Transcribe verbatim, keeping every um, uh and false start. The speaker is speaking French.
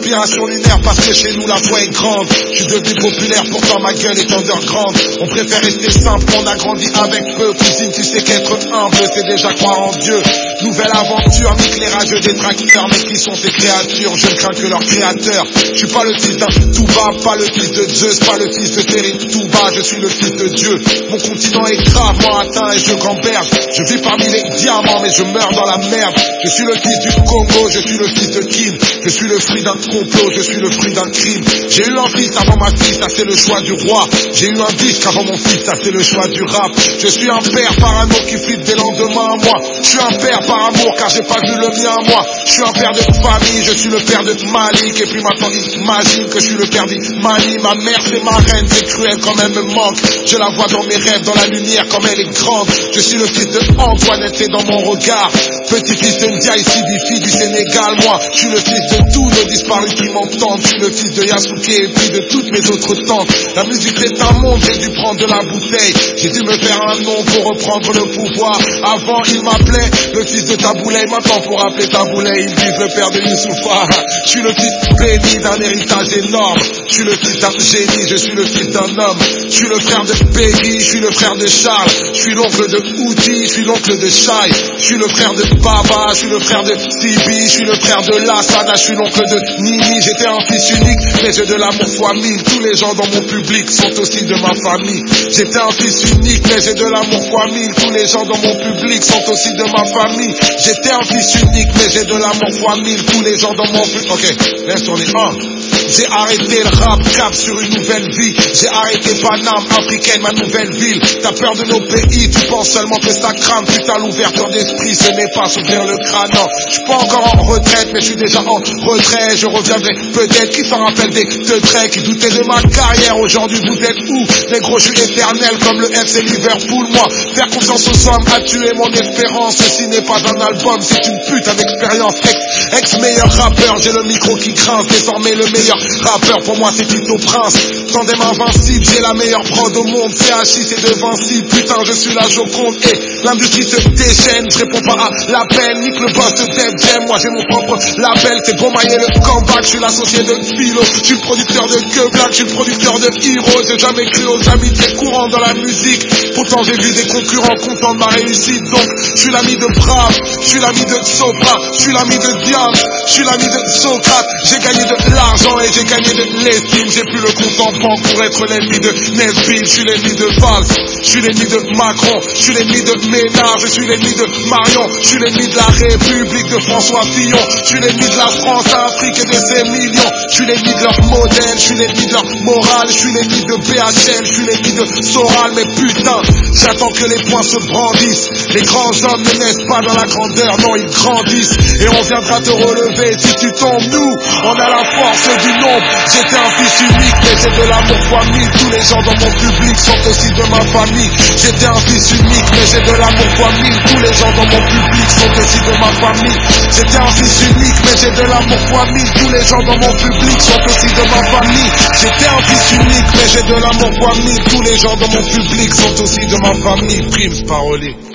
aspiration lunaire parce que chez nous la foi est grande. Je suis devenu populaire, pourtant ma gueule est underground. On préfère rester simple, on a grandi avec peu. Cousine, tu sais qu'être humble, c'est déjà croire en Dieu. Nouvelle aventure, éclairage des tracteurs. Mais qui sont ces créatures? Je ne crains que leur créateur. Je suis pas le fils d'un Touba, pas le fils de Zeus, pas le fils de Terry Touba. Je suis le fils de Dieu. Mon continent est gravement atteint et je gamberge. Je vis parmi les diamants mais je meurs dans la merde. Je suis le fils du Congo, je suis le fils de Kim. Je suis le fruit d'un complot, je suis le fruit d'un crime. J'ai eu un fils avant ma fille, ça c'est le choix du roi. J'ai eu un disque avant mon fils, ça c'est le choix du rap. Je suis un père parano qui flippe des lendemains à moi. Je suis un père par amour car j'ai pas vu le mien à moi. Je suis un père de famille, je suis le père de Malik. Et puis maintenant imagine que je suis le père d'Imani. Ma mère c'est ma reine, c'est cruel quand elle me manque. Je la vois dans mes rêves, dans la lumière comme elle est grande. Je suis le fils de Antoinette, c'est dans mon regard. Petit-fils de Ndiaye Sidifi du Sénégal. Moi, je suis le fils de tous nos disparus qui m'entendent. Je suis le fils de Yasuke et puis de toutes mes autres tantes. La musique c'est un monde, j'ai dû prendre de la bouteille. J'ai dû me faire un nom pour reprendre le pouvoir. Avant il m'appelait le fils de Taboulay. Maintenant pour appeler Taboulay, ils disent le père de Youssoufa. Je suis le fils béni d'un héritage énorme. Je suis le fils d'un génie, je suis le fils d'un homme. Je suis le frère de Peggy, je suis le frère de Charles. Je suis l'oncle de Outi, je suis l'oncle de Shai. Je suis le frère de Baba, je suis le frère de Sibi. Je suis le frère de Lassana, je suis l'oncle de Nini. J'étais un fils unique, mais j'ai de l'amour fois mille. Tous les gens dans mon public sont aussi de ma famille. J'étais un fils unique, mais j'ai de l'amour fois mille. Tous les gens dans mon public sont aussi de ma famille. J'étais un fils unique, mais j'ai de l'amour fois mille. Tous les gens dans mon public. Ok, laisse tourner. Un. J'ai arrêté le rap, cap sur une nouvelle vie. J'ai arrêté Paname, africaine, ma nouvelle ville. T'as peur de nos pays, tu penses seulement que ça crame. Putain, l'ouverture d'esprit, ce n'est pas s'ouvrir le crâne. Non, je suis pas encore en retraite, mais je suis déjà en retrait. Je reviendrai peut-être, qui s'en rappelle des deux traits qui doutaient de ma carrière. Aujourd'hui, vous êtes où? Les gros, je suis éternel comme le F C Liverpool. Moi, faire confiance aux sommes a tué mon espérance. Ceci n'est pas un album, c'est une putain d'expérience. Ex, ex meilleur rappeur, j'ai le micro qui grince. Désormais le meilleur rappeur, pour moi c'est plutôt Prince. Tandem invincible, j'ai la meilleure prod au monde. C H I c'est de Vinci, putain je suis la Joconde. Et l'industrie se déchaîne, je réponds pas à l'appel. Nique le boss de Def Jam, moi j'ai mon propre label. C'est beau mailler le comeback, je suis l'associé de Philo. Je suis le producteur de Que Black, je suis le producteur de Hero. J'ai jamais cru aux amitiés courantes dans la musique. Pourtant j'ai vu des concurrents contents de ma réussite. Donc je suis l'ami de Brave, je suis l'ami de Sopra, je suis l'ami de Diams, je suis l'ami de Socrate. J'ai gagné de l'argent et j'ai gagné de l'estime. J'ai plus le compte en banque pour être l'ennemi de Nesbitt. Je suis l'ennemi de Valls, je suis l'ennemi de Macron, je suis l'ennemi de Ménard, je suis l'ennemi de Marion, je suis l'ennemi de la République de François Fillon, je suis l'ennemi de la France, Afrique et de ses millions. Je suis l'ennemi de leur modèle, je suis l'ennemi de leur morale, je suis l'ennemi de B H L, je suis l'ennemi de Soral. Mais putain, j'attends que les poings se brandissent. Les grands hommes ne naissent pas dans la grandeur, non ils grandissent. Et on viendra te relever si tu tombes. Nous, on a la force du nombre. J'étais un fils unique, mais j'ai de l'amour fois mille. Tous les gens dans mon public sont aussi de ma famille. J'étais un fils unique, mais j'ai de l'amour fois mille. Tous les gens dans mon public sont aussi de ma famille. J'étais un fils unique, mais j'ai de l'amour fois mille. Tous les gens dans mon public sont aussi de ma famille. J'étais un fils unique, mais j'ai de l'amour fois mille. Tous les gens dans mon public sont aussi de ma famille. Prime parolier.